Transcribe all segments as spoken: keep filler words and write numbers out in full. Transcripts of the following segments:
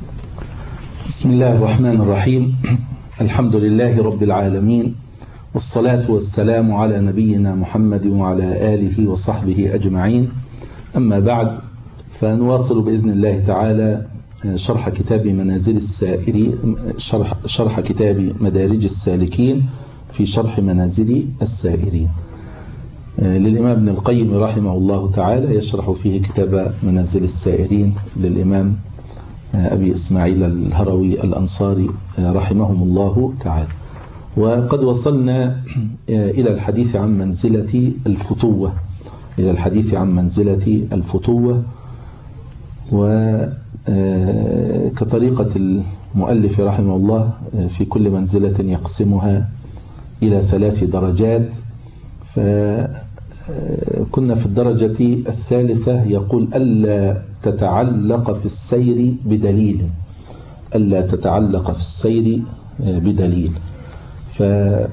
بسم الله الرحمن الرحيم. الحمد لله رب العالمين، والصلاة والسلام على نبينا محمد وعلى آله وصحبه أجمعين. أما بعد، فنواصل بإذن الله تعالى شرح كتاب منازل السائرين، شرح, شرح كتاب مدارج السالكين في شرح منازل السائرين للإمام ابن القيم رحمه الله تعالى، يشرح فيه كتاب منازل السائرين للإمام أبي إسماعيل الهروي الأنصاري رحمهم الله تعالى. وقد وصلنا إلى الحديث عن منزلة الفتوة إلى الحديث عن منزلة الفتوة وكطريقة المؤلف رحمه الله في كل منزلة يقسمها إلى ثلاث درجات. فكنا في الدرجة الثالثة يقول ألا تتعلق في السير بدليل ألا تتعلق في السير بدليل فكان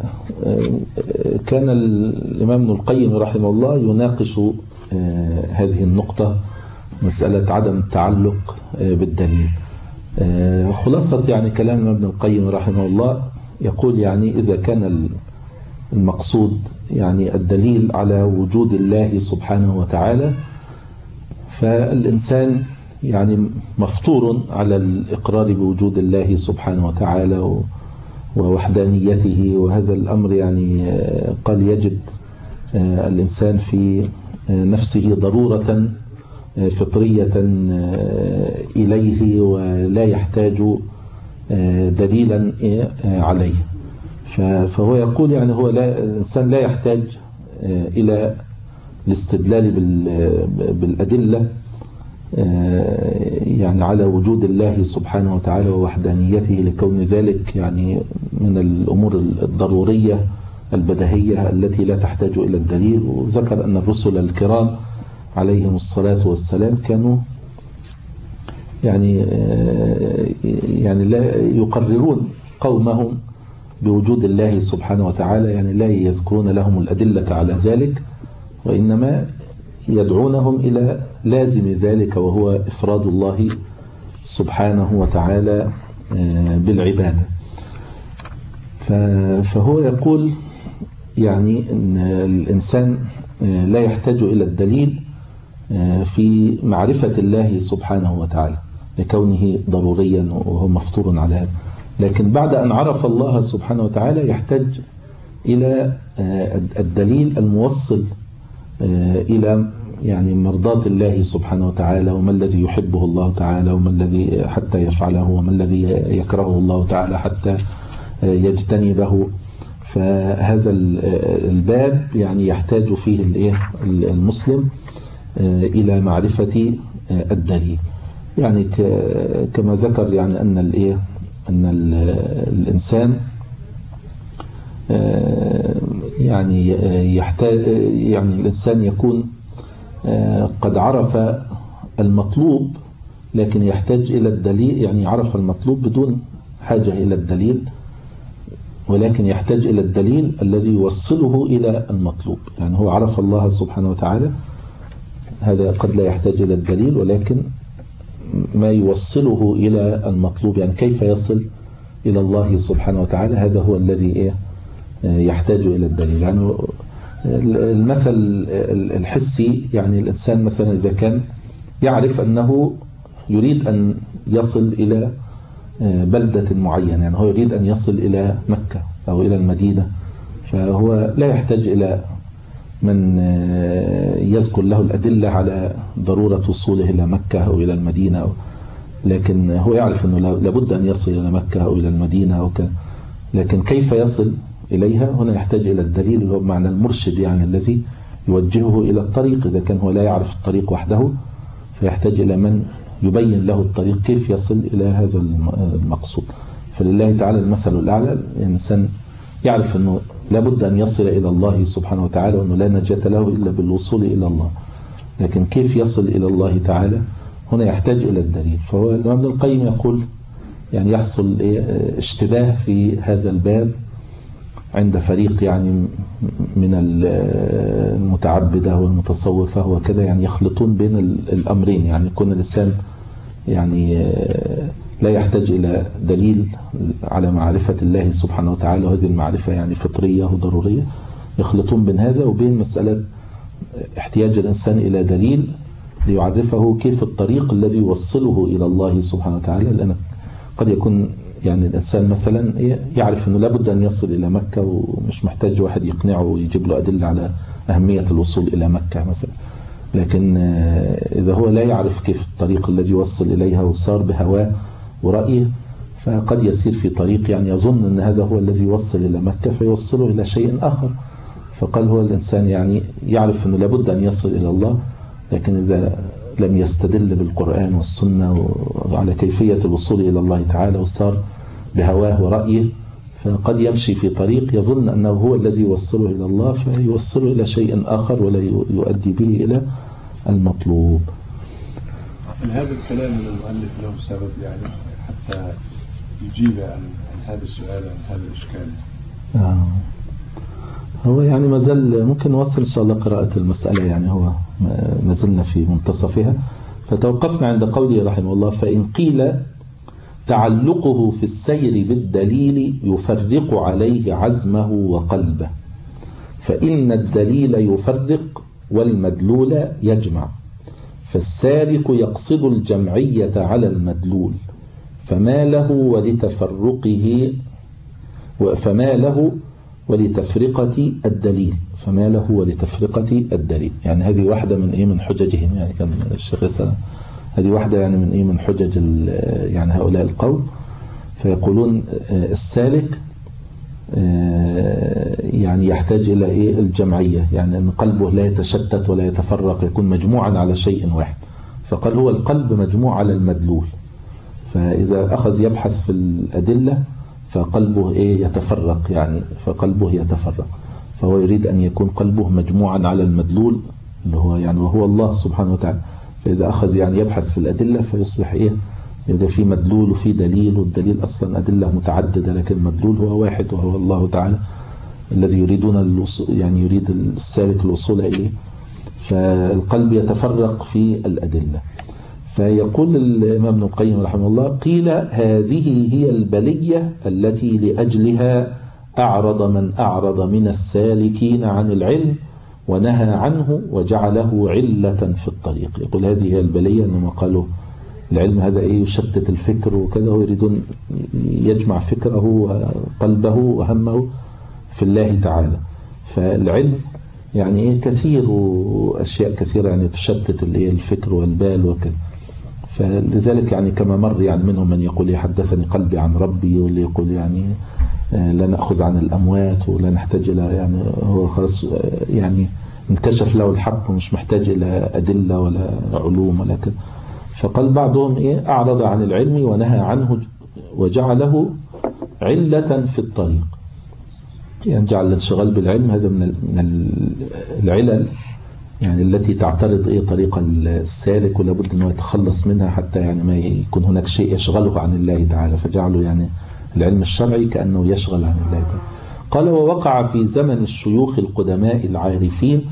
الإمام ابن القيم رحمه الله يناقش هذه النقطة، مسألة عدم التعلق بالدليل. خلاصة يعني كلام الإمام ابن القيم رحمه الله يقول يعني إذا كان المقصود يعني الدليل على وجود الله سبحانه وتعالى، فالإنسان يعني مفطور على الإقرار بوجود الله سبحانه وتعالى ووحدانيته، وهذا الأمر يعني قد يجد الإنسان في نفسه ضرورة فطرية إليه ولا يحتاج دليلا عليه. فهو يقول يعني هو لا الإنسان لا يحتاج إلى الاستدلال بالأدلة يعني على وجود الله سبحانه وتعالى ووحدانيته، لكون ذلك يعني من الأمور الضرورية البديهية التي لا تحتاج إلى الدليل. وذكر أن الرسل الكرام عليهم الصلاة والسلام كانوا يعني يعني لا يقررون قومهم بوجود الله سبحانه وتعالى، يعني لا يذكرون لهم الأدلة على ذلك، وإنما يدعونهم إلى لازم ذلك وهو إفراد الله سبحانه وتعالى بالعبادة. فهو يقول يعني أن الإنسان لا يحتاج إلى الدليل في معرفة الله سبحانه وتعالى لكونه ضروريا وهو مفطور على هذا، لكن بعد أن عرف الله سبحانه وتعالى يحتاج إلى الدليل الموصل إلى يعني مرضاة الله سبحانه وتعالى، وما الذي يحبه الله تعالى وما الذي حتى يفعله وما الذي يكرهه الله تعالى حتى يجتنبه. فهذا الباب يعني يحتاج فيه المسلم إلى معرفة الدليل، يعني كما ذكر يعني أن الإيه أن الإنسان يعني يحتاج يعني الإنسان يكون قد عرف المطلوب لكن يحتاج إلى الدليل، يعني عرف المطلوب بدون حاجة إلى الدليل، ولكن يحتاج إلى الدليل الذي يوصله إلى المطلوب. يعني هو عرف الله سبحانه وتعالى، هذا قد لا يحتاج إلى الدليل، ولكن ما يوصله إلى المطلوب، يعني كيف يصل إلى الله سبحانه وتعالى، هذا هو الذي يحتاج إلى الدليل. يعني المثل الحسي، يعني الإنسان مثلا إذا كان يعرف أنه يريد أن يصل إلى بلدة معينة، يعني هو يريد أن يصل إلى مكة أو إلى المدينة، فهو لا يحتاج إلى من يذكر له الأدلة على ضرورة وصوله إلى مكة أو إلى المدينة أو، لكن هو يعرف أنه لابد أن يصل إلى مكة أو إلى المدينة أو كذا، لكن كيف يصل إليها هنا يحتاج إلى الدليل اللي هو بمعنى المرشد، يعني الذي يوجهه إلى الطريق. إذا كان هو لا يعرف الطريق وحده فيحتاج إلى من يبين له الطريق كيف يصل إلى هذا المقصود. فلله تعالى المثل الأعلى. الإنسان يعرف أنه لابد أن يصل إلى الله سبحانه وتعالى وأنه لا نجاة له إلا بالوصول إلى الله، لكن كيف يصل إلى الله تعالى هنا يحتاج إلى الدليل. فهو الإمام ابن القيم يقول يعني يحصل اشتباه في هذا الباب عند فريق يعني من المتعبدة والمتصوفة وكذا، يعني يخلطون بين الأمرين، يعني يكون الإنسان يعني لا يحتاج إلى دليل على معرفة الله سبحانه وتعالى، وهذه المعرفة يعني فطرية وضرورية، يخلطون بين هذا وبين مسألة احتياج الإنسان إلى دليل ليعرفه كيف الطريق الذي يوصله إلى الله سبحانه وتعالى. لأن قد يكون يعني الإنسان مثلا يعرف أنه لابد أن يصل إلى مكة ومش محتاج واحد يقنعه ويجيب له أدلة على أهمية الوصول إلى مكة مثلا، لكن إذا هو لا يعرف كيف الطريق الذي يوصل إليها وصار بهواه ورأيه، فقد يسير في طريق يعني يظن أن هذا هو الذي يوصل إلى مكة فيوصله إلى شيء آخر. فقال هو الإنسان يعني يعرف أنه لابد أن يصل إلى الله، لكن إذا لم يستدل بالقرآن والسنة على كيفية الوصول إلى الله تعالى وصار بهواه ورأيه، فقد يمشي في طريق يظن أنه هو الذي يوصله إلى الله فيوصله إلى شيء آخر ولا يؤدي به إلى المطلوب. هذا الكلام من المؤلف له سبب يعني حتى يجيب عن هذا السؤال عن هذا الإشكال. آه. هو يعني ما زال ممكن نوصل إن شاء الله قراءة المسألة، يعني هو ما زلنا في منتصفها. فتوقفنا عند قوله رحمه الله: فإن قيل تعلقه في السير بالدليل يفرق عليه عزمه وقلبه، فإن الدليل يفرق والمدلول يجمع، فالسالك يقصد الجمعية على المدلول، فما له ولتفرقه فما له ولتفرقة الدليل فما له ولتفرقة الدليل. يعني هذه واحدة من إيه من حججهم، يعني كان الشيخ يسأل هذه واحدة يعني من إيه من حجج يعني هؤلاء القوم. فيقولون السالك يعني يحتاج إلى إيه الجمعية، يعني أن قلبه لا يتشتت ولا يتفرق، يكون مجموعا على شيء واحد. فقال هو القلب مجموع على المدلول، فإذا أخذ يبحث في الأدلة فقلبه إيه يتفرق، يعني فقلبه يتفرق. فهو يريد أن يكون قلبه مجموعا على المدلول اللي هو يعني وهو الله سبحانه وتعالى. فإذا أخذ يعني يبحث في الأدلة فيصبح إيه يبقى في مدلول وفي دليل، والدليل أصلا أدلة متعددة لكن المدلول هو واحد وهو الله تعالى الذي يريدون يعني يريد السالك الوصول إليه. فالقلب يتفرق في الأدلة. فيقول الإمام ابن القيم رحمه الله: قيل هذه هي البلية التي لأجلها أعرض من أعرض من السالكين عن العلم ونهى عنه وجعله علة في الطريق. يقول هذه هي البلية، أنهم قالوا العلم هذا إيه يشتت الفكر وكذا، ويريدون يجمع فكره وقلبه وهمه في الله تعالى. فالعلم يعني إيه كثير وأشياء كثيرة يعني تشتت الفكر والبال وكذا. فلذلك يعني كما مر يعني منهم من يقول يحدثني قلبي عن ربي، واللي يقول يعني لا نأخذ عن الأموات ولا نحتاج إلى يعني هو خلاص يعني انكشف له الحق ومش محتاج إلى أدلة ولا علوم ولا كذا. فقال بعضهم إيه أعرض عن العلم ونهى عنه وجعله علة في الطريق، يعني جعل الانشغال بالعلم هذا من العلل يعني التي تعترض إيه طريق السالك، ولا بد أنه يتخلص منها حتى يعني ما يكون هناك شيء يشغله عن الله تعالى، فجعله يعني العلم الشرعي كأنه يشغل عن الله تعالى. قال: ووقع في زمن الشيوخ القدماء العارفين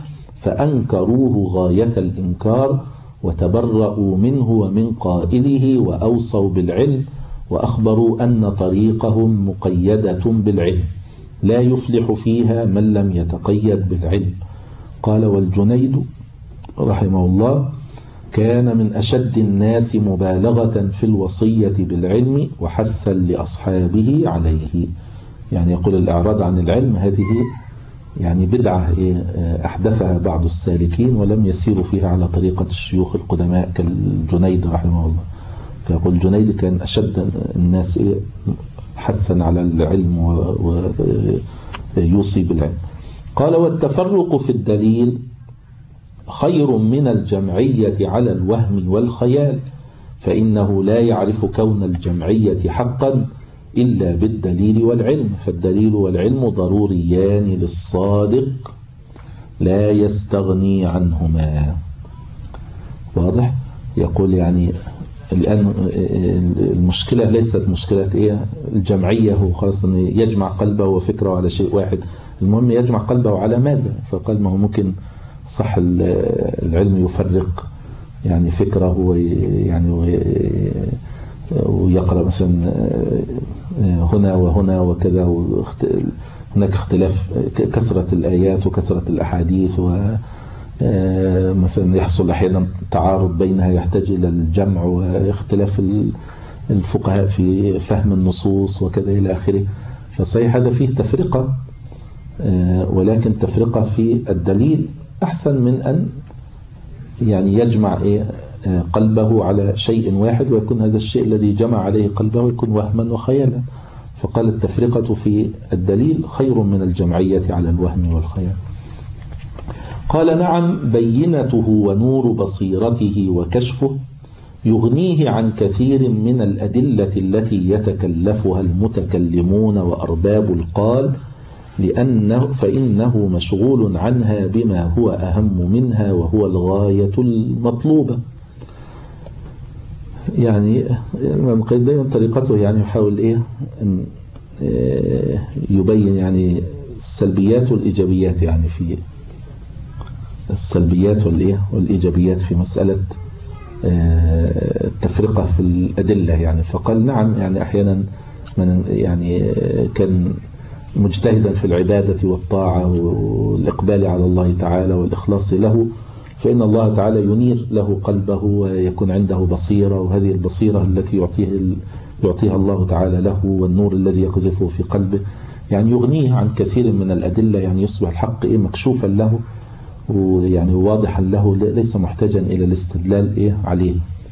فأنكروه غاية الإنكار وتبرؤوا منه ومن قائله وأوصوا بالعلم وأخبروا أن طريقهم مقيدة بالعلم لا يفلح فيها من لم يتقيد بالعلم. قال: والجنيد رحمه الله كان من أشد الناس مبالغة في الوصية بالعلم وحثا لأصحابه عليه. يعني يقول الإعراض عن العلم هذه يعني بدعة أحدثها بعض السالكين ولم يسيروا فيها على طريقة الشيوخ القدماء كالجنيد رحمه الله. فيقول الجنيد كان أشد الناس حثا على العلم ويوصي بالعلم. قال: والتفرق في الدليل خير من الجمعية على الوهم والخيال، فإنه لا يعرف كون الجمعية حقا إلا بالدليل والعلم، فالدليل والعلم ضروريان للصادق لا يستغني عنهما. واضح؟ يقول يعني الآن المشكلة ليست مشكلة إيه الجمعية هو خلاص أن يجمع قلبه وفكره على شيء واحد، المهم يجمع قلبه على ماذا؟ فقال ما هو ممكن صح العلم يفرق يعني فكره يعني ويقرأ مثلا هنا وهنا وكذا، هناك اختلاف كثرة الآيات وكثرة الأحاديث، ومثلا يحصل أحيانا تعارض بينها يحتاج إلى الجمع، واختلاف الفقهاء في فهم النصوص وكذا إلى آخره. فصحيح هذا فيه تفرقة، ولكن تفرقة في الدليل أحسن من أن يعني يجمع إيه قلبه على شيء واحد، ويكون هذا الشيء الذي جمع عليه قلبه يكون وهما وخيالا. فقال التفرقة في الدليل خير من الجمعية على الوهم والخيال. قال نعم، بينته ونور بصيرته وكشفه يغنيه عن كثير من الأدلة التي يتكلفها المتكلمون وأرباب القال، لأنه فإنه مشغول عنها بما هو أهم منها وهو الغاية المطلوبة. يعني الإمام القيم دائما طريقته يعني يحاول إيه أن يبين يعني السلبيات والإيجابيات، يعني في السلبيات والإيه والإيجابيات في مسألة التفرقة في الأدلة. يعني فقال نعم، يعني أحيانا من يعني كان مجتهدا في العبادة والطاعة والإقبال على الله تعالى والإخلاص له، فإن الله تعالى ينير له قلبه ويكون عنده بصيرة، وهذه البصيرة التي يعطيه يعطيها الله تعالى له والنور الذي يقذفه في قلبه يعني يغنيه عن كثير من الأدلة، يعني يصبح الحق إيه مكشوفا له ويعني واضحا له، ليس محتاجا إلى الاستدلال إيه عليه،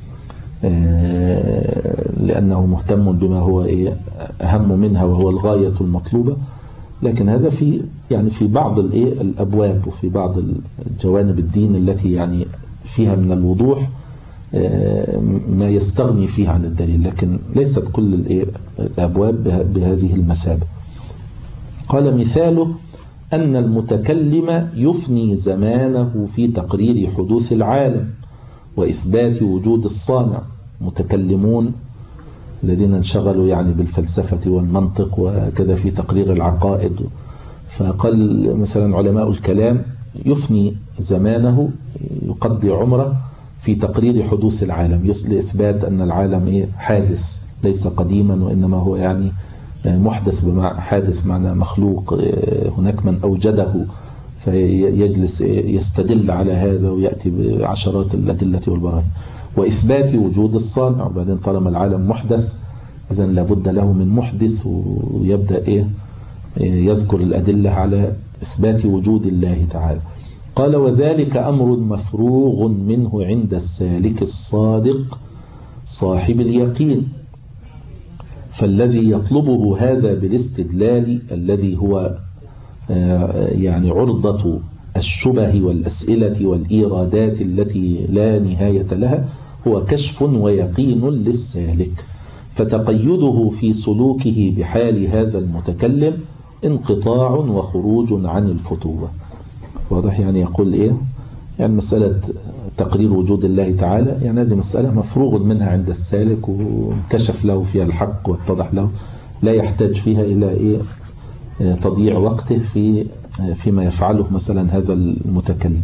لأنه مهتم بما هو إيه أهم منها وهو الغاية المطلوبة. لكن هذا في يعني في بعض الإيه الأبواب وفي بعض الجوانب الدين التي يعني فيها من الوضوح ما يستغني فيها عن الدليل، لكن ليست كل الإيه الأبواب بهذه المثابة. قال مثاله أن المتكلم يفني زمانه في تقرير حدوث العالم وإثبات وجود الصانع، متكلمون الذين انشغلوا يعني بالفلسفة والمنطق وكذا في تقرير العقائد. فقال مثلا علماء الكلام يفني زمانه يقضي عمره في تقرير حدوث العالم، لإثبات أن العالم إيه حادث ليس قديما، وإنما هو يعني محدث بمعنى حادث معنى مخلوق، هناك من أوجده، فيجلس يستدل على هذا ويأتي بعشرات الأدلة والبراهين. وإثبات وجود الصانع، وبعدين طالما العالم محدث إذن لابد له من محدث، ويبدأ إيه يذكر الأدلة على إثبات وجود الله تعالى. قال وذلك أمر مفروغ منه عند السالك الصادق صاحب اليقين، فالذي يطلبه هذا بالاستدلال الذي هو يعني عرضة الشبه والأسئلة والإيرادات التي لا نهاية لها هو كشف ويقين للسالك، فتقيده في سلوكه بحال هذا المتكلم انقطاع وخروج عن الفتوة. واضح؟ يعني يقول إيه يعني مسألة تقرير وجود الله تعالى يعني هذه مسألة مفروغ منها عند السالك وكشف له فيها الحق واتضح له، لا يحتاج فيها إلى إيه تضييع وقته في فيما يفعله مثلا هذا المتكلم.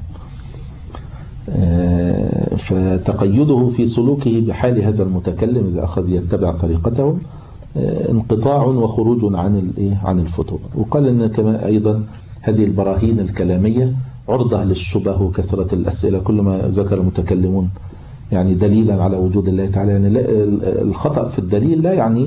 فتقيده في سلوكه بحال هذا المتكلم إذا أخذ يتبع طريقته انقطاع وخروج عن عن الفتوى. وقال إن كمان أيضا هذه البراهين الكلامية عرضة للشبه وكثرة الأسئلة، كلما ذكر المتكلمون يعني دليلا على وجود الله تعالى، يعني الخطأ في الدليل لا يعني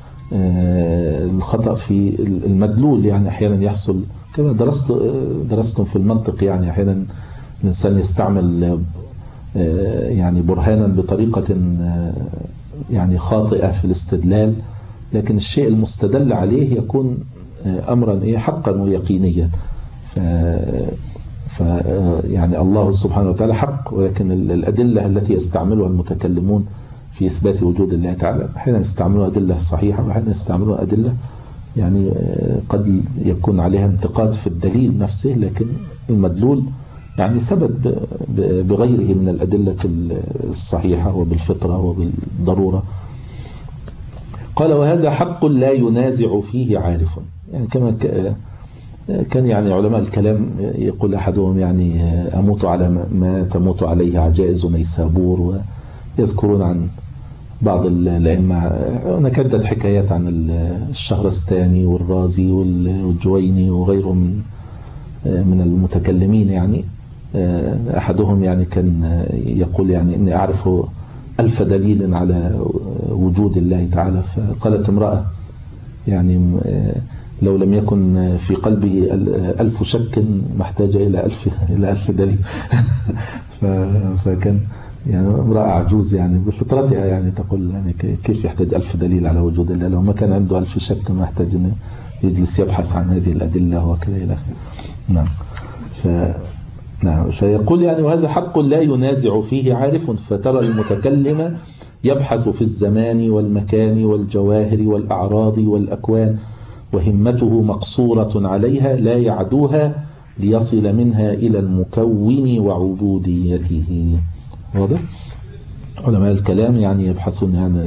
الخطأ في المدلول، يعني أحيانا يحصل كما درست درستم في المنطق، يعني أحيانا الإنسان يستعمل يعني برهانا بطريقة يعني خاطئة في الاستدلال، لكن الشيء المستدل عليه يكون أمرا إيه حقا ويقينيا. ف ف يعني الله سبحانه وتعالى حق، ولكن الأدلة التي يستعملها المتكلمون في إثبات وجود الله تعالى أحيانا يستعملوا أدلة صحيحة وأحيانا يستعملوا أدلة يعني قد يكون عليها انتقاد في الدليل نفسه، لكن المدلول يعني ثبت بغيره من الأدلة الصحيحة وبالفطرة وبالضرورة. قال وهذا حق لا ينازع فيه عارف، يعني كما كان يعني علماء الكلام يقول أحدهم يعني أموت على ما تموت عليه عجائز نيسابور، ويذكرون عن بعض الأئمة هناك عدة حكايات عن الشهرستاني والرازي والجويني وغيرهم من من المتكلمين. يعني أحدهم يعني كان يقول يعني إني أعرف ألف دليل على وجود الله تعالى. فقالت امرأة يعني لو لم يكن في قلبه ألف شك ما احتاج إلى ألف إلى ألف دليل. فكان يعني امرأة عجوز يعني بفطرتها يعني تقول يعني كيف يحتاج ألف دليل على وجود الله؟ لو ما كان عنده ألف شك ما يحتاج أن يجلس يبحث عن هذه الأدلة وكذا إلى آخره. نعم. ف نعم. فيقول يعني وهذا حق لا ينازع فيه عارف، فترى المتكلم يبحث في الزمان والمكان والجواهر والأعراض والأكوان، وهمته مقصورة عليها لا يعدوها ليصل منها إلى المكون وعبوديته. واضح؟ علماء الكلام يعني يبحثون عن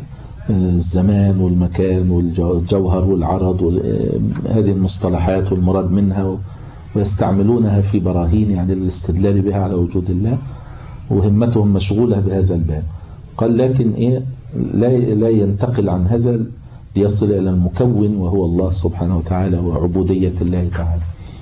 الزمان والمكان والجوهر والعرض، هذه المصطلحات والمراد منها، ويستعملونها في براهين يعني الاستدلال بها على وجود الله، وهمتهم مشغولة بهذا الباب. قال لكن إيه لا لا ينتقل عن هذا ليصل إلى المكون وهو الله سبحانه وتعالى وعبودية الله تعالى.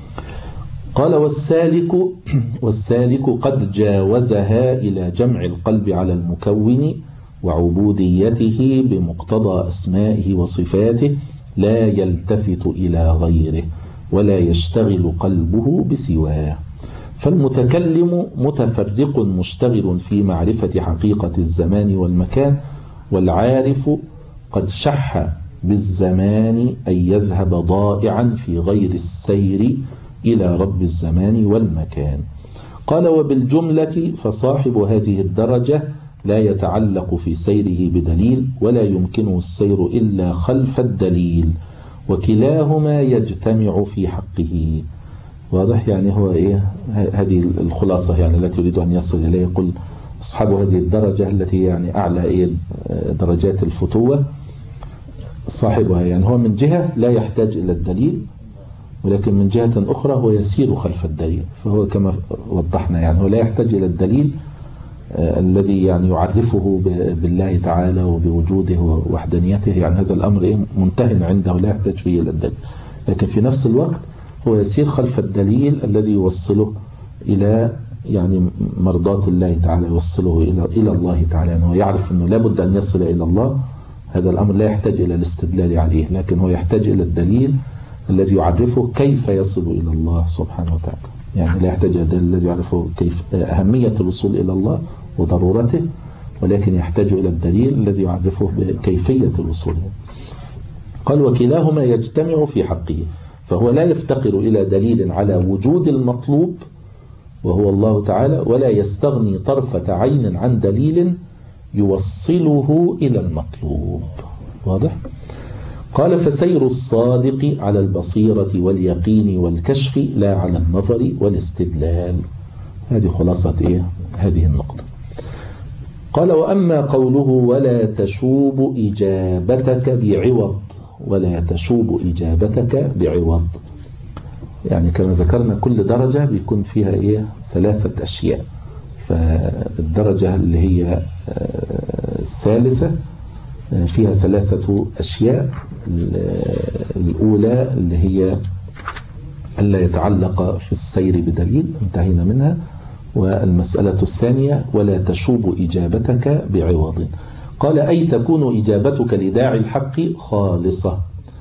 قال والسالك والسالك قد جاوزها إلى جمع القلب على المكون وعبوديته بمقتضى أسمائه وصفاته، لا يلتفت إلى غيره ولا يشتغل قلبه بسواه. فالمتكلم متفرق مشتغل في معرفة حقيقة الزمان والمكان، والعارف قد شح بالزمان أن يذهب ضائعا في غير السير إلى رب الزمان والمكان. قال وبالجملة فصاحب هذه الدرجة لا يتعلق في سيره بدليل، ولا يمكنه السير إلا خلف الدليل، وكلاهما يجتمع في حقه. واضح؟ يعني هو إيه هذه الخلاصة يعني التي يريد أن يصل إليه. يقول أصحاب هذه الدرجة التي يعني أعلى إيه درجات الفتوة، صاحبها يعني هو من جهة لا يحتاج إلى الدليل، ولكن من جهة أخرى هو يسير خلف الدليل. فهو كما وضحنا يعني هو لا يحتاج إلى الدليل آه الذي يعني يعرفه بالله تعالى وبوجوده ووحدانيته، يعني هذا الأمر إيه منتهى عنده لا يحتاج فيه إلى الدليل، لكن في نفس الوقت هو يسير خلف الدليل الذي يوصله إلى يعني مرضاة الله تعالى، يوصله إلى إلى الله تعالى. يعني هو يعرف أنه لابد أن يصل إلى الله، هذا الأمر لا يحتاج إلى الاستدلال عليه، لكن هو يحتاج إلى الدليل الذي يعرفه كيف يصل إلى الله سبحانه وتعالى. يعني لا يحتاج إلى الدليل الذي يعرفه كيف أهمية الوصول إلى الله وضرورته، ولكن يحتاج إلى الدليل الذي يعرفه بكيفية الوصول. قال وكلاهما يجتمع في حقه، فهو لا يفتقر إلى دليل على وجود المطلوب وهو الله تعالى، ولا يستغني طرفة عين عن دليل يوصله إلى المطلوب. واضح؟ قال فسير الصادق على البصيرة واليقين والكشف لا على النظر والاستدلال. هذه خلاصة إيه؟ هذه النقطة. قال وأما قوله ولا تشوب إجابتك بعوض، ولا تشوب إجابتك بعوض، يعني كما ذكرنا كل درجة بيكون فيها إيه ثلاثة أشياء. فالدرجة اللي هي الثالثة فيها ثلاثة أشياء. الأولى اللي هي ألا يتعلق في السير بدليل، انتهينا منها. والمسألة الثانية ولا تشوب إجابتك بعوض. قال أي تكون إجابتك لداعي الحق خالصة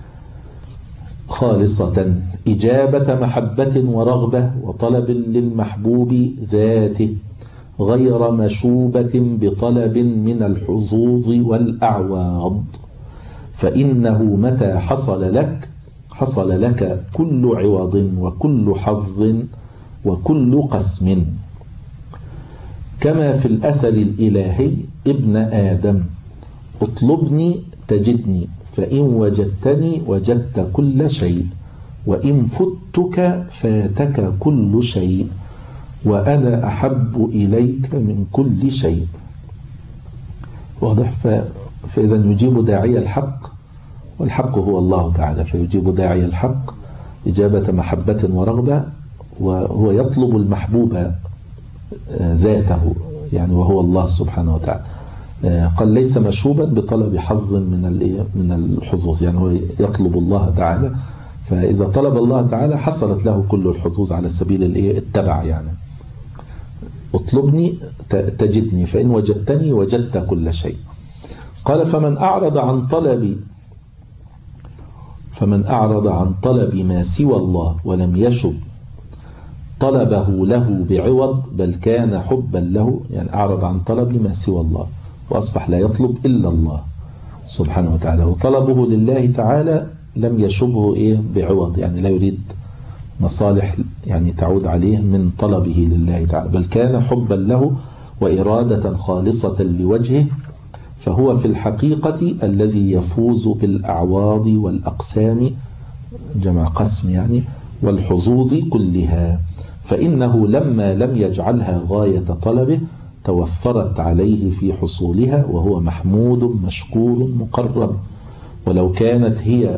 خالصة إجابة محبة ورغبة وطلب للمحبوب ذاته، غير مشوبة بطلب من الحظوظ والأعواض، فإنه متى حصل لك حصل لك كل عوض وكل حظ وكل قسم، كما في الأثر الإلهي ابن آدم اطلبني تجدني، فإن وجدتني وجدت كل شيء، وإن فتك فاتك كل شيء، وأنا أحب إليك من كل شيء. واضح؟ فإذا يجيب داعي الحق، والحق هو الله تعالى، فيجيب داعي الحق إجابة محبة ورغبة، وهو يطلب المحبوب ذاته يعني وهو الله سبحانه وتعالى، قال ليس مشوبا بطلب حظ من من الحظوظ، يعني هو يطلب الله تعالى، فإذا طلب الله تعالى حصلت له كل الحظوظ على سبيل التبع. يعني اطلبني تجدني، فإن وجدتني وجدت كل شيء. قال فمن أعرض عن طلب فمن أعرض عن طلب ما سوى الله ولم يشب طلبه له بعوض بل كان حبا له، يعني أعرض عن طلب ما سوى الله وأصبح لا يطلب إلا الله سبحانه وتعالى، وطلبه لله تعالى لم يشبه إيه بعوض، يعني لا يريد مصالح يعني تعود عليه من طلبه لله تعالى، بل كان حبا له وإرادة خالصة لوجهه، فهو في الحقيقة الذي يفوز بالأعواض والأقسام، جمع قسم يعني، والحظوظ كلها، فإنه لما لم يجعلها غاية طلبه توفرت عليه في حصولها، وهو محمود مشكور مقرب، ولو كانت هي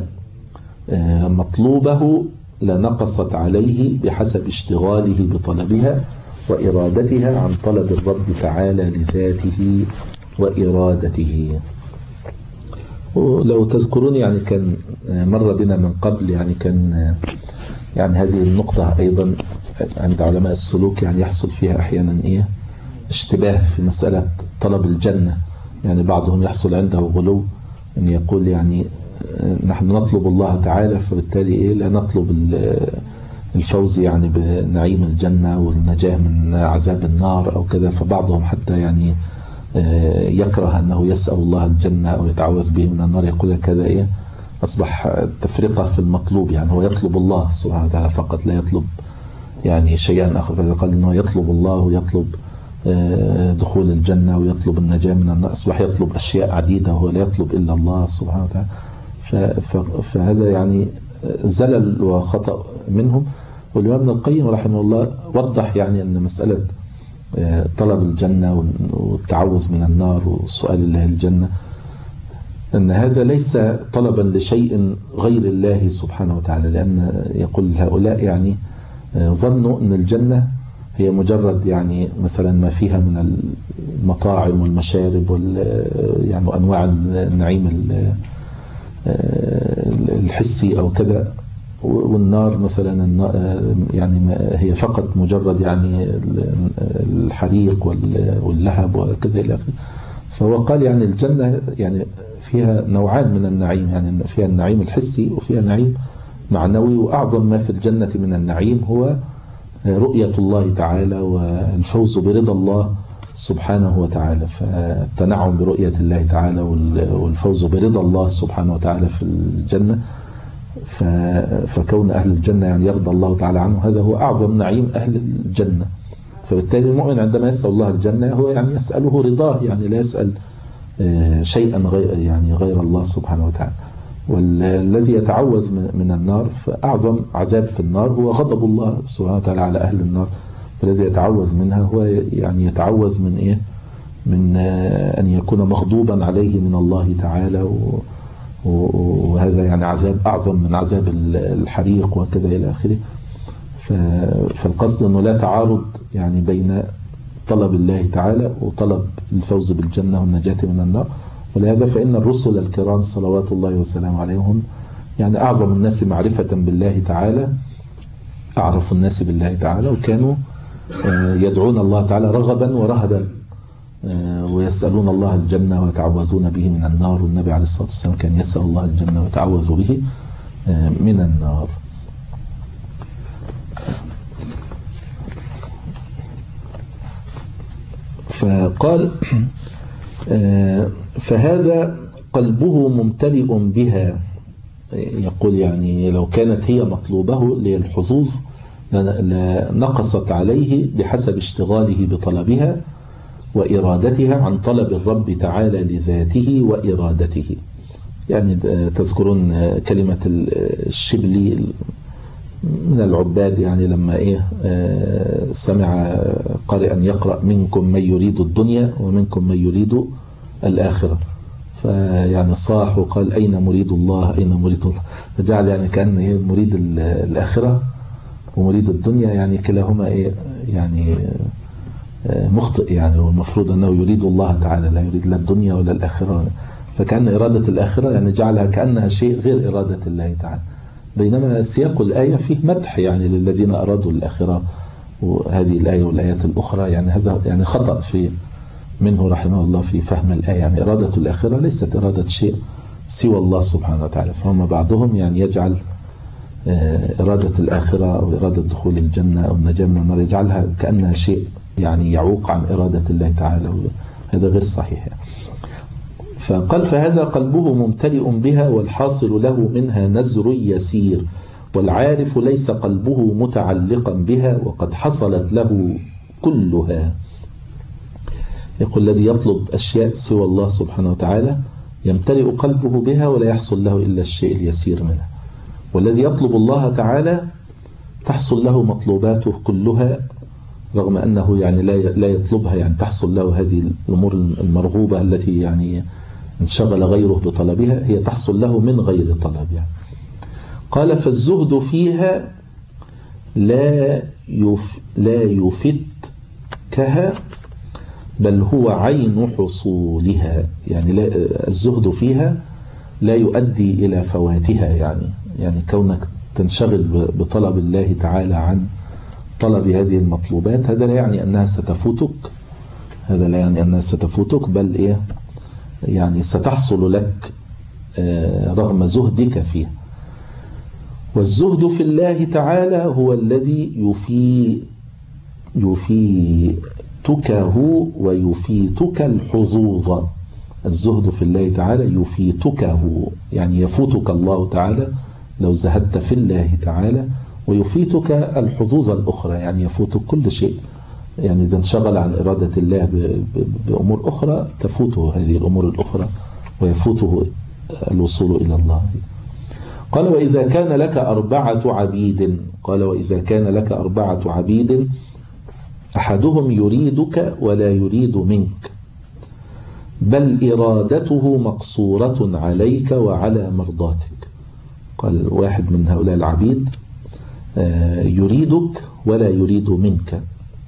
مطلوبه لنقصت عليه بحسب اشتغاله بطلبها وإرادتها عن طلب الرب تعالى لذاته وإرادته. ولو تذكرون يعني كان مر بنا من قبل، يعني كان يعني هذه النقطة أيضا عند علماء السلوك يعني يحصل فيها أحيانا إيه اشتباه في مسألة طلب الجنة، يعني بعضهم يحصل عنده غلو أن يقول يعني نحن نطلب الله تعالى فبالتالي إيه لا نطلب الفوز يعني بنعيم الجنة والنجاة من عذاب النار أو كذا، فبعضهم حتى يعني يكره أنه يسأل الله الجنة أو يتعوذ به من النار، يقول كذا إيه أصبح تفرقة في المطلوب، يعني هو يطلب الله سبحانه وتعالى فقط لا يطلب يعني شيئا آخر، فقال أنه يطلب الله ويطلب دخول الجنة ويطلب النجاة من النار، أصبح يطلب أشياء عديدة وهو لا يطلب إلا الله سبحانه وتعالى. فهذا يعني زلل وخطأ منهم. والإمام ابن القيم رحمه الله وضح يعني أن مسألة طلب الجنة والتعوذ من النار وسؤال الله الجنة أن هذا ليس طلبا لشيء غير الله سبحانه وتعالى، لأن يقول هؤلاء يعني ظنوا أن الجنة هي مجرد يعني مثلا ما فيها من المطاعم والمشارب وال يعني وأنواع النعيم الحسي أو كذا، والنار مثلا يعني هي فقط مجرد يعني الحريق واللهب وكذا إلى آخره. فهو قال يعني الجنة يعني فيها نوعان من النعيم، يعني فيها النعيم الحسي وفيها نعيم معنوي، وأعظم ما في الجنة من النعيم هو رؤية الله تعالى والفوز برضا الله سبحانه وتعالى. فالتنعم برؤية الله تعالى والفوز برضا الله سبحانه وتعالى في الجنة، فكون أهل الجنة يعني يرضى الله تعالى عنه هذا هو أعظم نعيم أهل الجنة. فبالتالي المؤمن عندما يسأل الله الجنة هو يعني يسأله رضاه، يعني لا يسأل شيئا غير يعني غير الله سبحانه وتعالى. والذي يتعوذ من النار فأعظم عذاب في النار هو غضب الله سبحانه وتعالى على أهل النار، فالذي يتعوذ منها هو يعني يتعوذ من إيه من أن يكون مغضوبا عليه من الله تعالى، وهذا يعني عذاب أعظم من عذاب الحريق وكذا إلى آخره. فالقصد أنه لا تعارض يعني بين طلب الله تعالى وطلب الفوز بالجنة والنجاة من النار. ولهذا فإن الرسل الكرام صلوات الله وسلامه عليهم يعني أعظم الناس معرفة بالله تعالى، أعرف الناس بالله تعالى، وكانوا يدعون الله تعالى رغبا ورهبا ويسألون الله الجنة ويتعوذون به من النار، والنبي عليه الصلاة والسلام كان يسأل الله الجنة ويتعوذ به من النار. فقال فهذا قلبه ممتلئ بها، يقول يعني لو كانت هي مطلوبه للحظوظ لنقصت عليه بحسب اشتغاله بطلبها وإرادتها عن طلب الرب تعالى لذاته وإرادته. يعني تذكرون كلمة الشبلي من العباد يعني لما إيه سمع قارئا يقرأ منكم من يريد الدنيا ومنكم من يريد الآخرة، فيعني صاح وقال أين مريد الله أين مريد الله، فجعل يعني كأن مريد الآخرة ومريد الدنيا يعني كلاهما إيه يعني مخطئ يعني، والمفروض أنه يريد الله تعالى لا يريد لا الدنيا ولا الآخرة، فكأن إرادة الآخرة يعني جعلها كأنها شيء غير إرادة الله تعالى، بينما سياق الآية فيه مدح يعني للذين أرادوا الآخرة، وهذه الآية والآيات الأخرى يعني هذا يعني خطأ في منه رحمه الله في فهم الآية. يعني إرادة الآخرة ليست إرادة شيء سوى الله سبحانه وتعالى، فهم بعضهم يعني يجعل إرادة الآخرة أو إرادة دخول الجنة أو النجاة من النار يجعلها كأنها شيء يعني يعوق عن إرادة الله تعالى، هذا غير صحيح يعني. فقال فهذا قلبه ممتلئ بها والحاصل له منها نزر يسير، والعارف ليس قلبه متعلقا بها وقد حصلت له كلها. يقول الذي يطلب أشياء سوى الله سبحانه وتعالى يمتلئ قلبه بها ولا يحصل له إلا الشيء اليسير منها، والذي يطلب الله تعالى تحصل له مطلوباته كلها رغم أنه يعني لا يطلبها، يعني تحصل له هذه الأمور المرغوبة التي يعني انشغل غيره بطلبها، هي تحصل له من غير طلب يعني. قال فالزهد فيها لا يف لا يفتكها بل هو عين حصولها، يعني لا الزهد فيها لا يؤدي إلى فواتها، يعني يعني كونك تنشغل بطلب الله تعالى عن طلب هذه المطلوبات هذا لا يعني أنها ستفوتك، هذا لا يعني أنها ستفوتك بل إيه يعني ستحصل لك رغم زهدك فيها. والزهد في الله تعالى هو الذي يفي يفيتكه ويفيتك الحظوظ. الزهد في الله تعالى يفيتكه يعني يفوتك الله تعالى لو زهدت في الله تعالى، ويفيتك الحظوظ الأخرى يعني يفوتك كل شيء، يعني إذا انشغل عن إرادة الله بأمور أخرى تفوته هذه الأمور الأخرى ويفوته الوصول إلى الله. قال وإذا كان لك أربعة عبيد قال وإذا كان لك أربعة عبيد أحدهم يريدك ولا يريد منك بل إرادته مقصورة عليك وعلى مرضاتك. قال واحد من هؤلاء العبيد يريدك ولا يريد منك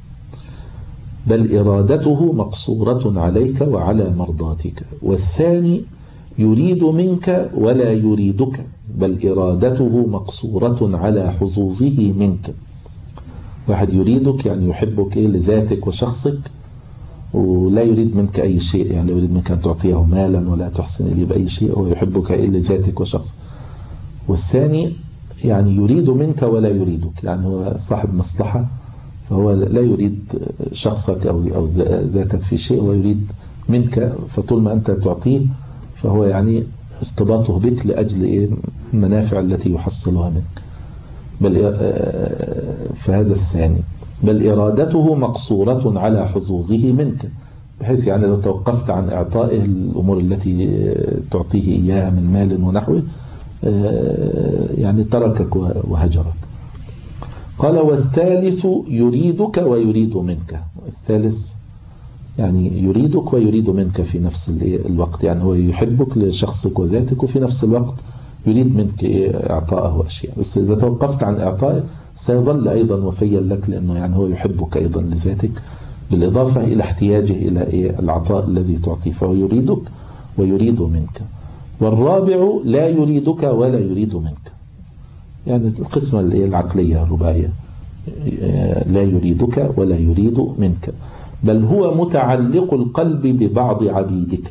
بل إرادته مقصورة عليك وعلى مرضاتك، والثاني يريد منك ولا يريدك بل إرادته مقصورة على حظوظه منك. واحد يريدك يعني يحبك إيه لذاتك وشخصك ولا يريد منك أي شيء، يعني لا يريد منك أن تعطيه مالا ولا تحسن إليه بأي شيء، ويحبك إيه لذاتك وشخصك. والثاني يعني يريد منك ولا يريدك، يعني هو صاحب مصلحة فهو لا يريد شخصك أو أو ذاتك في شيء، ويريد منك، فطول ما أنت تعطيه فهو يعني ارتباطه بك لأجل إيه المنافع التي يحصلها منك. بل فهذا الثاني بل إرادته مقصورة على حظوظه منك، بحيث يعني لو توقفت عن إعطائه الأمور التي تعطيه إياها من مال ونحوه يعني تركك وهجرك. قال والثالث يريدك ويريد منك، الثالث يعني يريدك ويريد منك في نفس الوقت، يعني هو يحبك لشخصك وذاتك وفي نفس الوقت يريد منك إعطاءه أشياء، بس إذا توقفت عن إعطائه سيظل أيضا وفيا لك، لأنه يعني هو يحبك أيضا لذاتك بالإضافة إلى احتياجه إلى العطاء الذي تعطيه، فهو يريدك ويريد منك. والرابع لا يريدك ولا يريد منك، يعني القسمة العقلية الرباعية، لا يريدك ولا يريد منك بل هو متعلق القلب ببعض عبيدك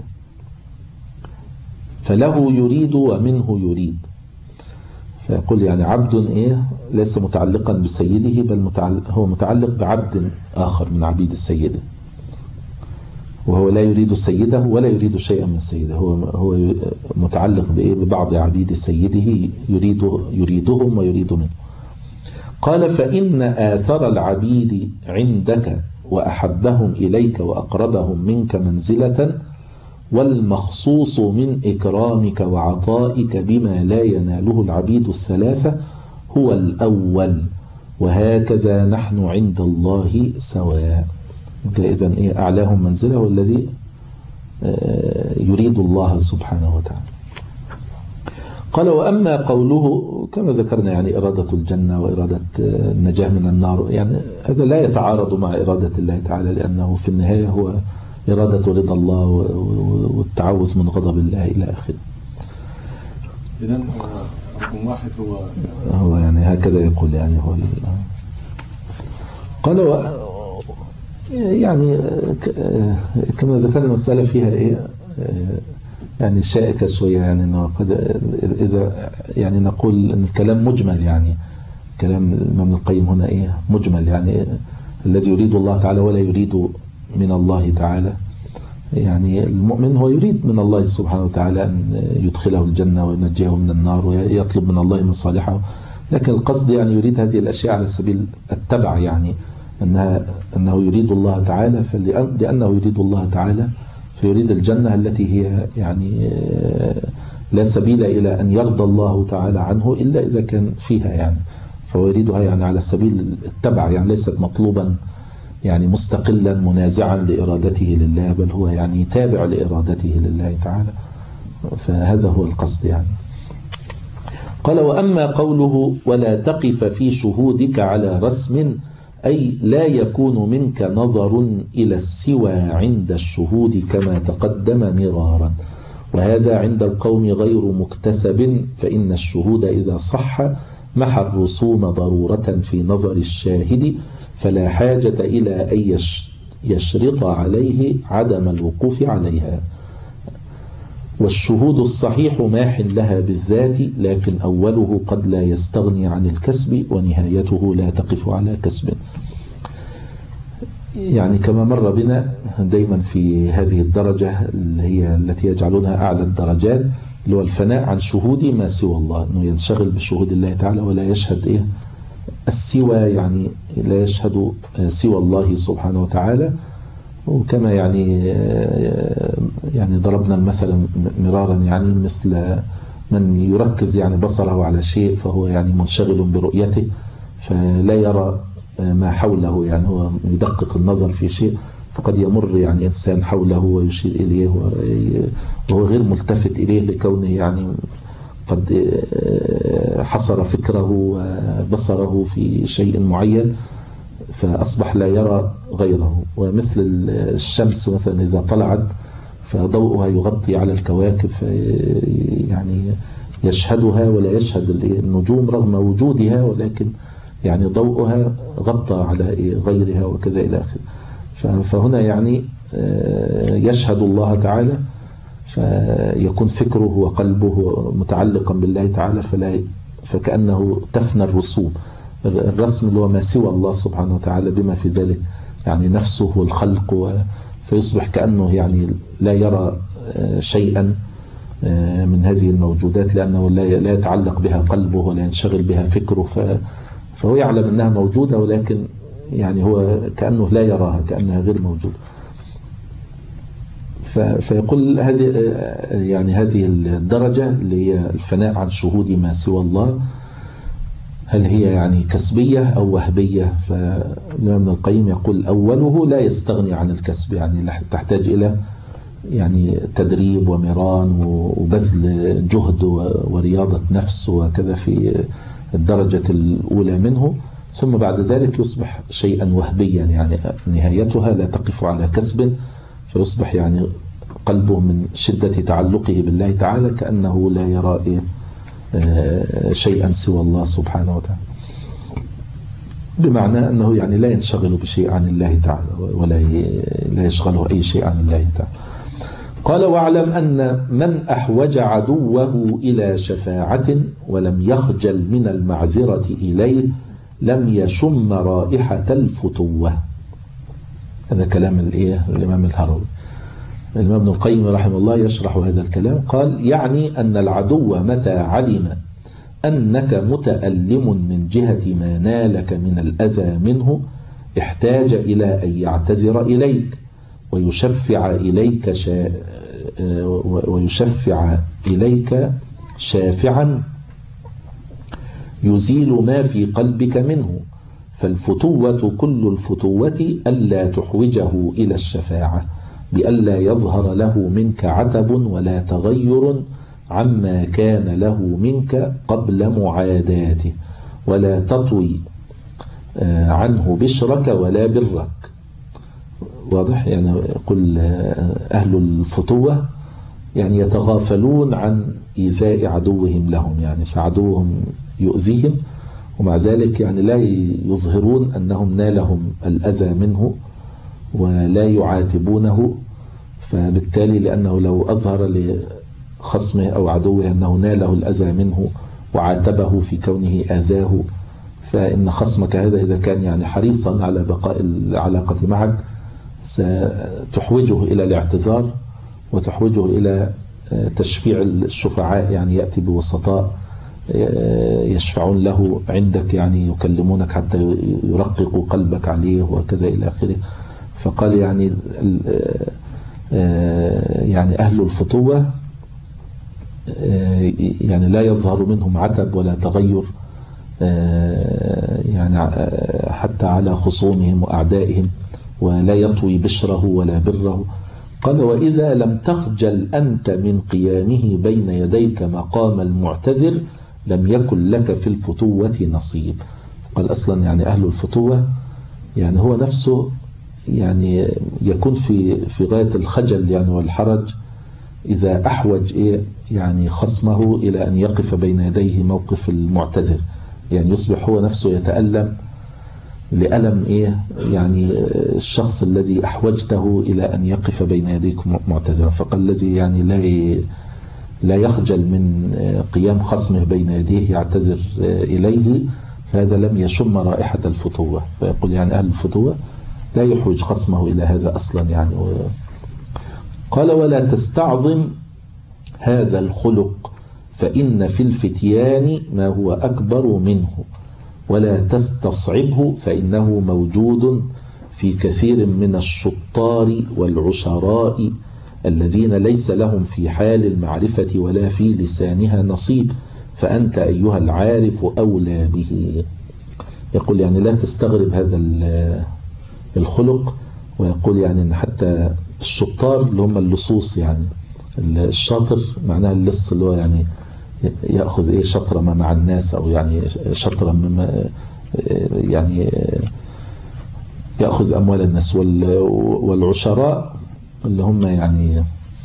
فله يريد ومنه يريد. فيقول يعني عبد إيه ليس متعلقا بسيده بل متعلق هو متعلق بعبد آخر من عبيد سيده، وهو لا يريد سيده ولا يريد شيئا من سيده، هو هو متعلق بإيه ببعض عبيد سيده يريد يريدهم ويريد منه. قال فإن آثر العبيد عندك وأحبهم إليك وأقربهم منك منزلة والمخصوص من إكرامك وعطائك بما لا يناله العبيد الثلاثة هو الأول، وهكذا نحن عند الله سواء. إذن إيه أعلاهم منزله والذي يريد الله سبحانه وتعالى. قال وأما قوله كما ذكرنا يعني إرادة الجنة وإرادة النجاة من النار، يعني هذا لا يتعارض مع إرادة الله تعالى، لأنه في النهاية هو إرادة رضا الله والتعوذ من غضب الله إلى آخره. إذن رقم واحد هو هو يعني هكذا يقول يعني هو قال و يعني كما ذكرنا المسألة فيها إيه يعني شائكة شوية، يعني إنه قد إذا يعني نقول أن الكلام مجمل، يعني كلام الإمام القيم هنا إيه مجمل، يعني الذي يريد الله تعالى ولا يريد من الله تعالى، يعني المؤمن هو يريد من الله سبحانه وتعالى أن يدخله الجنة وينجيه من النار ويطلب من الله من صالحه، لكن القصد يعني يريد هذه الأشياء على سبيل التبع، يعني أنها أنه يريد الله تعالى، فلأنه يريد الله تعالى فيريد الجنة التي هي يعني لا سبيل إلى أن يرضى الله تعالى عنه إلا إذا كان فيها، يعني فهو يريدها يعني على سبيل التبع، يعني ليست مطلوبا يعني مستقلا منازعا لإرادته لله، بل هو يعني تابع لإرادته لله تعالى، فهذا هو القصد يعني. قال وأما قوله ولا تقف في شهودك على رسم، أي لا يكون منك نظر إلى السوى عند الشهود كما تقدم مرارا، وهذا عند القوم غير مكتسب، فإن الشهود إذا صح محى الرسوم ضرورة في نظر الشاهد، فلا حاجة إلى أن يشرط عليه عدم الوقوف عليها. والشهود الصحيح ماح لها بالذات، لكن أوله قد لا يستغني عن الكسب، ونهايته لا تقف على كسب. يعني كما مر بنا دايما في هذه الدرجة اللي هي التي يجعلونها أعلى الدرجات، اللي هو الفناء عن شهود ما سوى الله، أنه ينشغل بشهود الله تعالى ولا يشهد إيه السوى، يعني لا يشهد سوى الله سبحانه وتعالى. وكما يعني يعني ضربنا المثل مرارا، يعني مثل من يركز يعني بصره على شيء فهو يعني منشغل برؤيته فلا يرى ما حوله، يعني هو يدقق النظر في شيء فقد يمر يعني إنسان حوله ويشير إليه وهو غير ملتفت إليه لكونه يعني قد حصر فكره وبصره في شيء معين فأصبح لا يرى غيره. ومثل الشمس مثلا إذا طلعت فضوءها يغطي على الكواكب يعني يشهدها ولا يشهد النجوم رغم وجودها، ولكن يعني ضوءها غطى على غيرها وكذا إلى آخره. فهنا يعني يشهد الله تعالى فيكون فكره وقلبه متعلقا بالله تعالى، فلا فكأنه تفنى الرسوم، الرسم اللي هو ما سوى الله سبحانه وتعالى بما في ذلك يعني نفسه والخلق، فيصبح كأنه يعني لا يرى شيئا من هذه الموجودات لأنه لا يتعلق بها قلبه ولا ينشغل بها فكره، فهو يعلم أنها موجودة ولكن يعني هو كأنه لا يراها، كأنها غير موجودة. فيقول هذه يعني هذه الدرجة اللي هي الفناء عن شهود ما سوى الله، هل هي يعني كسبية أو وهبية؟ فالإمام ابن القيم يقول أوله لا يستغني عن الكسب، يعني تحتاج إلى يعني تدريب ومران وبذل جهد ورياضة نفس وكذا في الدرجة الأولى منه، ثم بعد ذلك يصبح شيئا وهبيا، يعني نهايتها لا تقف على كسب، فيصبح يعني قلبه من شدة تعلقه بالله تعالى كأنه لا يرى شيئا سوى الله سبحانه وتعالى، بمعنى أنه يعني لا ينشغل بشيء عن الله تعالى ولا لا يشغله أي شيء عن الله تعالى. قال واعلم أن من أحوج عدوه إلى شفاعة ولم يخجل من المعذرة إليه لم يشم رائحة الفتوة. هذا كلام الإمام الهروي. الإمام ابن القيم رحمه الله يشرح هذا الكلام، قال يعني أن العدو متى علم أنك متألم من جهة ما نالك من الأذى منه احتاج إلى أن يعتذر إليك ويشفع إليك شا ويشفع إليك شافعا يزيل ما في قلبك منه. فالفتوة كل الفتوة ألا تحوجه إلى الشفاعة بألا يظهر له منك عتب ولا تغير عما كان له منك قبل معاداته، ولا تطوي عنه بشرك ولا برك. واضح؟ يعني يقول أهل الفتوة يعني يتغافلون عن إيذاء عدوهم لهم، يعني فعدوهم يؤذيهم ومع ذلك يعني لا يظهرون أنهم نالهم الأذى منه ولا يعاتبونه، فبالتالي لأنه لو أظهر لخصمه أو عدوه أنه ناله الأذى منه وعاتبه في كونه آذاه، فإن خصمك هذا إذا كان يعني حريصا على بقاء العلاقة معك ستحوجه إلى الاعتذار وتحوجه إلى تشفيع الشفعاء، يعني يأتي بوسطاء يشفعون له عندك، يعني يكلمونك حتى يرققوا قلبك عليه وكذا إلى آخره. فقال يعني يعني أهل الفتوة يعني لا يظهر منهم عتب ولا تغير يعني حتى على خصومهم وأعدائهم، ولا يطوي بشره ولا بره. قال وإذا لم تخجل أنت من قيامه بين يديك مقام المعتذر لم يكن لك في الفتوة نصيب. قال أصلا يعني أهل الفتوة يعني هو نفسه يعني يكون في في غاية الخجل يعني والحرج إذا أحوج إيه يعني خصمه إلى أن يقف بين يديه موقف المعتذر، يعني يصبح هو نفسه يتألم لألم إيه يعني الشخص الذي أحوجته إلى أن يقف بين يديك معتذرا. فقال الذي يعني لا لا يخجل من قيام خصمه بين يديه يعتذر إليه فهذا لم يشم رائحة الفتوة. فيقول يعني أهل الفتوة لا يحوج خصمه إلى هذا أصلا يعني. قال ولا تستعظم هذا الخلق فإن في الفتيان ما هو أكبر منه، ولا تستصعبه فإنه موجود في كثير من الشطار والعشراء الذين ليس لهم في حال المعرفة ولا في لسانها نصيب، فأنت أيها العارف أولى به. يقول يعني لا تستغرب هذا الخلق، ويقول يعني أن حتى الشطار اللي هم اللصوص، يعني الشاطر معناها اللص اللي هو يعني يأخذ إيه شطرة ما مع الناس، أو يعني شطرة ما يعني يأخذ أموال الناس. والعشراء اللي هم يعني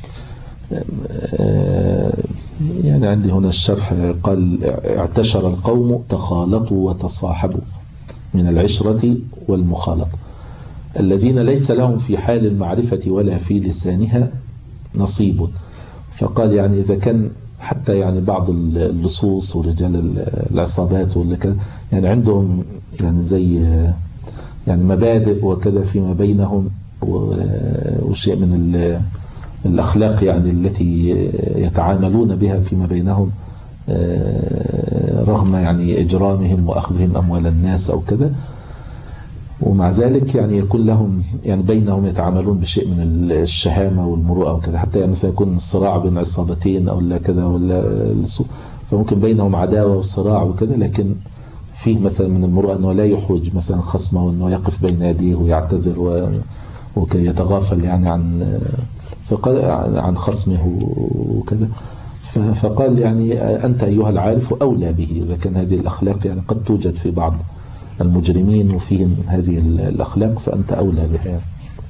يعني عندي هنا الشرح قال اعتشر القوم تخالطوا وتصاحبوا من العشرة والمخالطة الذين ليس لهم في حال المعرفة ولا في لسانها نصيب. فقال يعني إذا كان حتى يعني بعض اللصوص ورجال العصابات ولا كذا يعني عندهم يعني زي يعني مبادئ وكذا فيما بينهم وشيء من الأخلاق يعني التي يتعاملون بها فيما بينهم رغم يعني إجرامهم وأخذهم أموال الناس أو كذا، ومع ذلك يعني يكون لهم يعني بينهم يتعاملون بشيء من الشهامة والمروءة وكذا، حتى يعني مثلا يكون الصراع بين عصابتين أو لا كذا ولا فممكن بينهم عداوة وصراع وكذا، لكن فيه مثلا من المروءة أنه لا يحوج مثلا خصمه وأنه يقف بين يديه ويعتذر وكي يتغافل يعني عن فقال عن خصمه وكذا. فقال يعني أنت أيها العارف أولى به إذا كان هذه الأخلاق يعني قد توجد في بعض المجرمين وفيهم هذه الأخلاق فأنت أولى بها.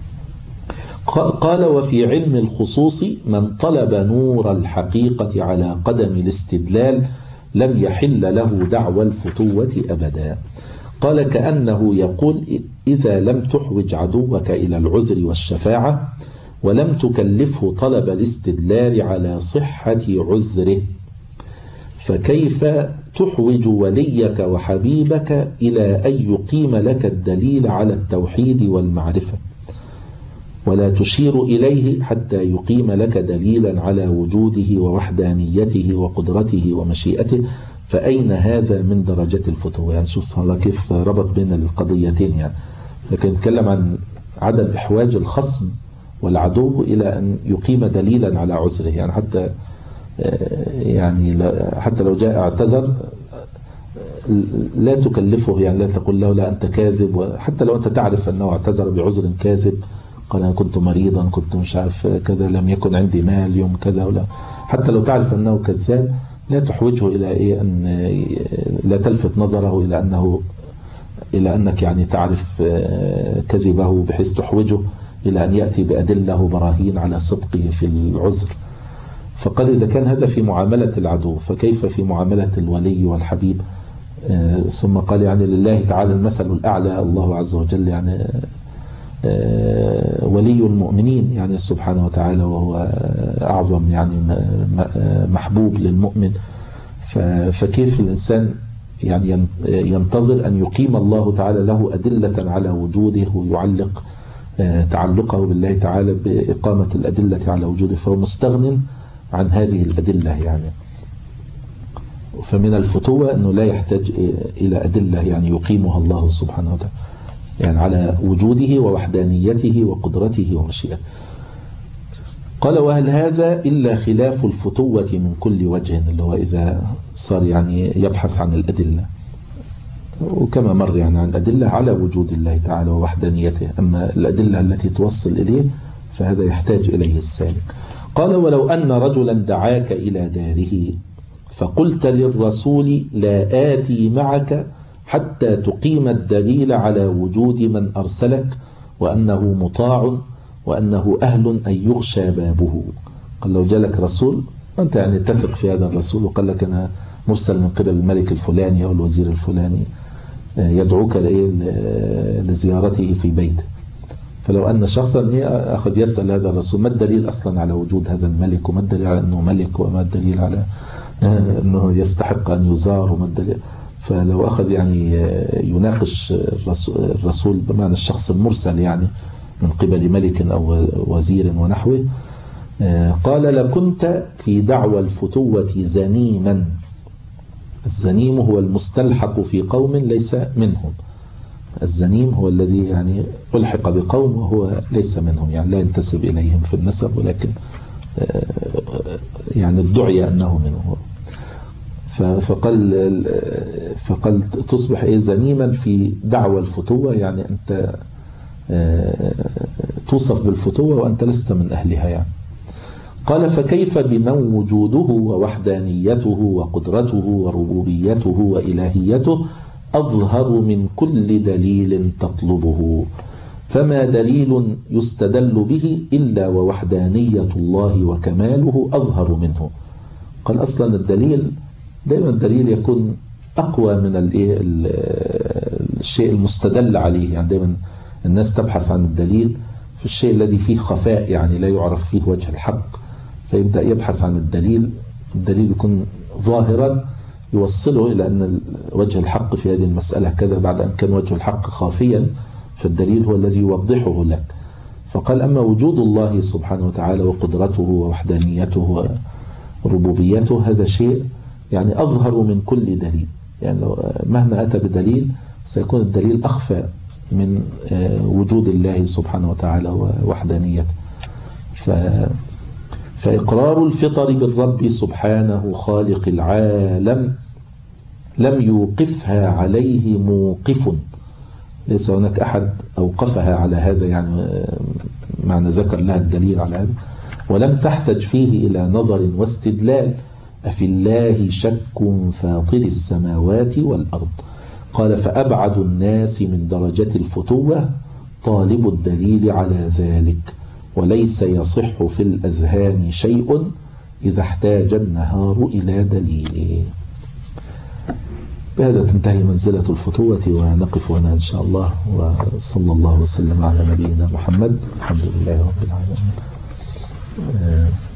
قال وفي علم الخصوص من طلب نور الحقيقة على قدم الاستدلال لم يحل له دعوى الفتوة أبدا. قال كأنه يقول إذا لم تحوج عدوك إلى العذر والشفاعة ولم تكلفه طلب الاستدلال على صحة عذره فكيف تحوج وليك وحبيبك إلى أن يقيم لك الدليل على التوحيد والمعرفة ولا تشير إليه حتى يقيم لك دليلا على وجوده ووحدانيته وقدرته ومشيئته؟ فأين هذا من درجة الفتوة؟ يعني شوف سبحان الله كيف ربط بين القضيتين يعني. لكن نتكلم عن عدم إحواج الخصم والعدو إلى أن يقيم دليلا على عذره، يعني حتى يعني حتى لو جاء اعتذر لا تكلفه، يعني لا تقول له لا أنت كاذب، حتى لو أنت تعرف أنه اعتذر بعذر كاذب قال أنا كنت مريضا، كنت مش عارف كذا، لم يكن عندي مال يوم كذا، ولا حتى لو تعرف أنه كذاب لا تحوجه إلى إيه، أن لا تلفت نظره إلى أنه إلى أنك يعني تعرف كذبه بحيث تحوجه إلى أن يأتي بأدلة وبراهين على صدقه في العذر. فقال إذا كان هذا في معاملة العدو فكيف في معاملة الولي والحبيب؟ ثم قال يعني لله تعالى المثل الأعلى، الله عز وجل يعني ولي المؤمنين يعني سبحانه وتعالى، وهو أعظم يعني محبوب للمؤمن. فكيف الإنسان يعني ينتظر أن يقيم الله تعالى له أدلة على وجوده ويعلق تعلقه بالله تعالى بإقامة الأدلة على وجوده، فهو مستغن عن هذه الأدلة يعني. فمن الفتوة أنه لا يحتاج إلى أدلة يعني يقيمها الله سبحانه وتعالى يعني على وجوده ووحدانيته وقدرته ومشيئته. قال وهل هذا إلا خلاف الفتوة من كل وجه، اللي هو إذا صار يعني يبحث عن الأدلة، وكما مر يعني عن الأدلة على وجود الله تعالى ووحدانيته، أما الأدلة التي توصل إليه فهذا يحتاج إليه السالك. قال ولو أن رجلا دعاك إلى داره فقلت للرسول لا آتي معك حتى تقيم الدليل على وجود من أرسلك وأنه مطاع وأنه أهل أن يغشى بابه. قال لو جالك رسول أنت يعني تثق في هذا الرسول وقال لك أنا مرسل من قبل الملك الفلاني أو الوزير الفلاني يدعوك لزيارته في بيته، فلو أن شخصا أخذ يسأل هذا الرسول ما الدليل أصلا على وجود هذا الملك، وما الدليل على أنه ملك، وما الدليل على أنه يستحق أن يزار، وما الدليل، فلو أخذ يعني يناقش الرسول بمعنى الشخص المرسل يعني من قبل ملك أو وزير ونحوه، قال لكنت في دعوى الفتوة زنيما. الزنيم هو المستلحق في قوم ليس منهم، الزنيم هو الذي يعني ألحق بقوم وهو ليس منهم، يعني لا ينتسب إليهم في النسب ولكن يعني ادعي أنه منهم. فقال فقال تصبح إيه زنيما في دعوى الفتوة، يعني أنت توصف بالفتوة وأنت لست من أهلها يعني. قال فكيف بمن وجوده ووحدانيته وقدرته وربوبيته وإلهيته أظهر من كل دليل تطلبه، فما دليل يستدل به إلا ووحدانية الله وكماله أظهر منه. قال أصلا الدليل دائما الدليل يكون أقوى من الشيء المستدل عليه، يعني دائما الناس تبحث عن الدليل في الشيء الذي فيه خفاء يعني لا يعرف فيه وجه الحق، فيبدأ يبحث عن الدليل، الدليل يكون ظاهرا يوصله إلى أن وجه الحق في هذه المسألة كذا، بعد أن كان وجه الحق خافيا فالدليل هو الذي يوضحه لك. فقال أما وجود الله سبحانه وتعالى وقدرته ووحدانيته وربوبيته هذا شيء يعني أظهر من كل دليل، يعني لو مهما أتى بدليل سيكون الدليل أخفى من وجود الله سبحانه وتعالى ووحدانيته. ف فإقرار الفطر بالرب سبحانه خالق العالم لم يوقفها عليه موقف، ليس هناك أحد أوقفها على هذا يعني معنى ذكر لها الدليل على هذا، ولم تحتج فيه إلى نظر واستدلال. أفي الله شك فاطر السماوات والأرض. قال فأبعد الناس من درجة الفتوة طالب الدليل على ذلك، وليس يصح في الأذهان شيء إذا احتاج النهار إلى دليل. بهذا تنتهي منزلة الفتوة ونقف هنا إن شاء الله، وصلى الله وسلم على نبينا محمد. الحمد لله رب العالمين.